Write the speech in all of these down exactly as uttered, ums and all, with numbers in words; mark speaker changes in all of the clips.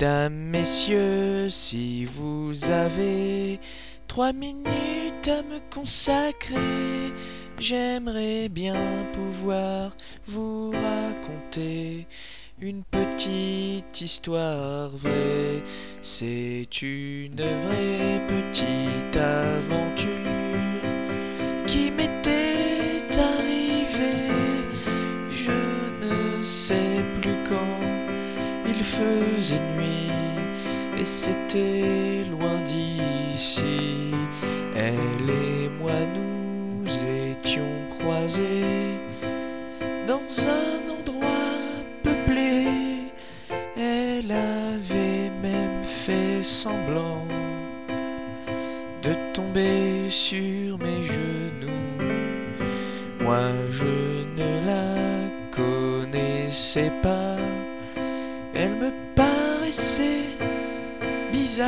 Speaker 1: Mesdames, messieurs, si vous avez trois minutes à me consacrer, j'aimerais bien pouvoir vous raconter une petite histoire vraie. C'est une vraie petite aventure qui m'était arrivée. Je ne sais plus quand, il faisait nuit et c'était loin d'ici. Elle et moi nous étions croisés dans un endroit peuplé. Elle avait même fait semblant de tomber sur mes genoux. Moi je ne la connaissais pas. Elle me paraissait bizarre,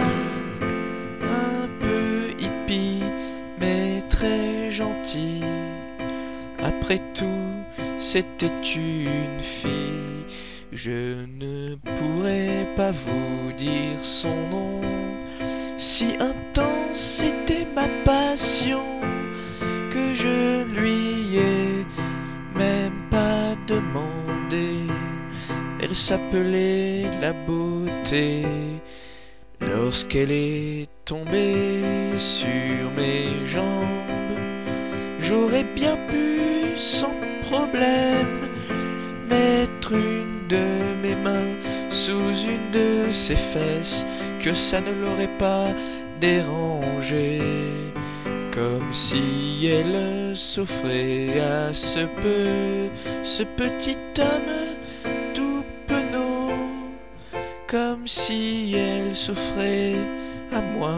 Speaker 1: un peu hippie, mais très gentille. Après tout, c'était une fille. Je ne pourrais pas vous dire son nom, si intense c'était ma passion, que je lui ai même pas demandé. Elle s'appelait la beauté. Lorsqu'elle est tombée sur mes jambes, j'aurais bien pu sans problème mettre une de mes mains sous une de ses fesses, que ça ne l'aurait pas dérangé. Comme si elle s'offrait à ce peu, ce petit homme tout penaud, comme si elle s'offrait à moi,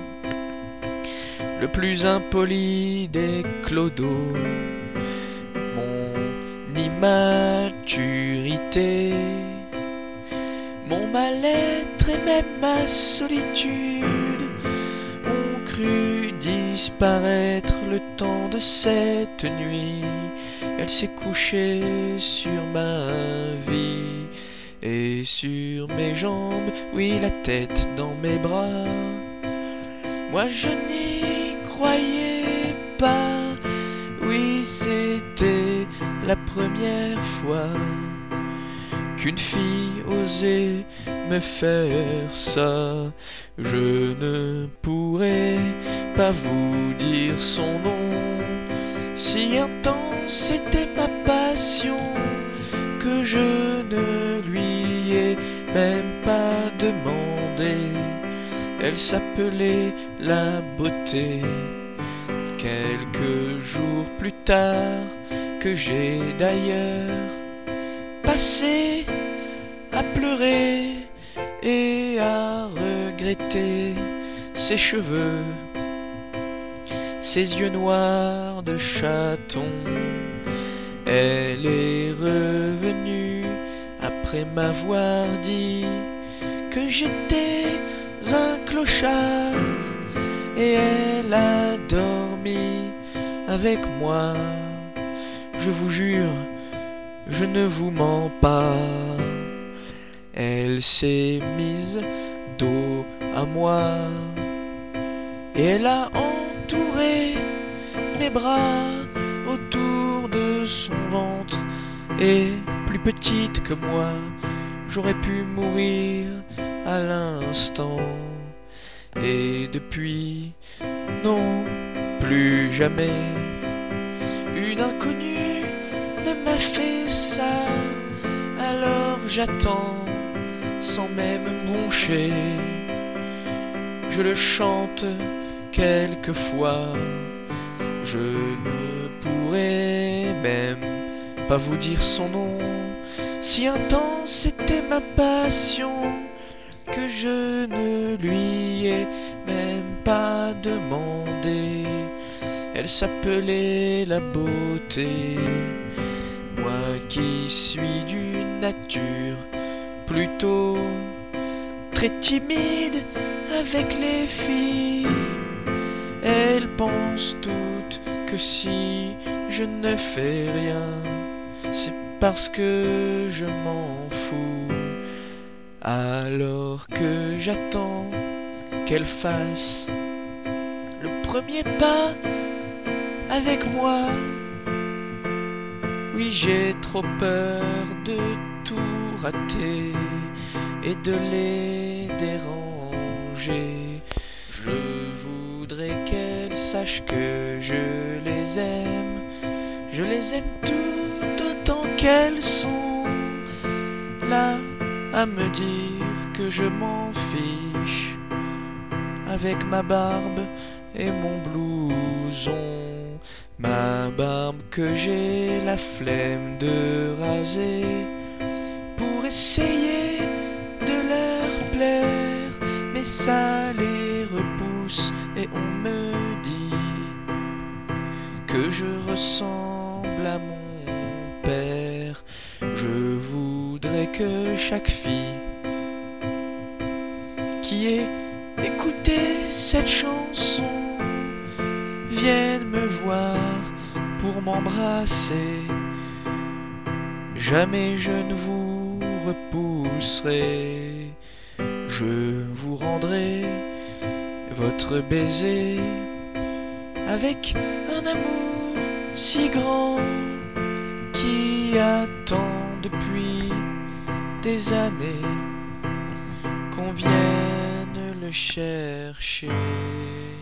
Speaker 1: le plus impoli des clodos. Mon immaturité, mon mal-être et même ma solitude ont cru disparaître le temps de cette nuit. Elle s'est couchée sur ma vie et sur mes jambes, oui, la tête dans mes bras. Moi je n'y croyais pas, oui, c'était la première fois qu'une fille osait me faire ça. Je ne pourrais pas vous dire son nom, si intense était ma passion, que je ne lui ai même pas demandé. Elle s'appelait la beauté. Quelques jours plus tard, que j'ai d'ailleurs passé à pleurer et à regretter ses cheveux, ses yeux noirs de chaton. Elle est revenue après m'avoir dit que j'étais un clochard, et elle a dormi avec moi. Je vous jure, je ne vous mens pas. Elle s'est mise dos à moi et elle a entouré mes bras autour de son ventre. Et plus petite que moi, j'aurais pu mourir à l'instant. Et depuis, non, plus jamais, une inconnue ne m'a fait ça. Alors j'attends sans même me broncher. Je le chante quelquefois. Je ne pourrais même pas vous dire son nom, si intense était ma passion, que je ne lui ai même pas demandé. Elle s'appelait la beauté. Moi qui suis d'une nature plutôt très timide avec les filles, elles pensent toutes que si je ne fais rien, c'est parce que je m'en fous. Alors que j'attends qu'elle fasse le premier pas avec moi. Oui, j'ai trop peur de tout rater et de les déranger. Je voudrais qu'elle sache que je les aime. Je les aime tout autant qu'elles sont là à me dire que je m'en fiche avec ma barbe et mon blouson. Ma barbe que j'ai la flemme de raser pour essayer de leur plaire, mais ça les repousse et on me dit que je ressemble à mon père. Je voudrais que chaque fille qui ait écouté cette chanson vienne me voir pour m'embrasser. Jamais je ne vous repousserai. Je vous rendrai votre baiser avec un amour si grand qui attend depuis des années qu'on vienne le chercher.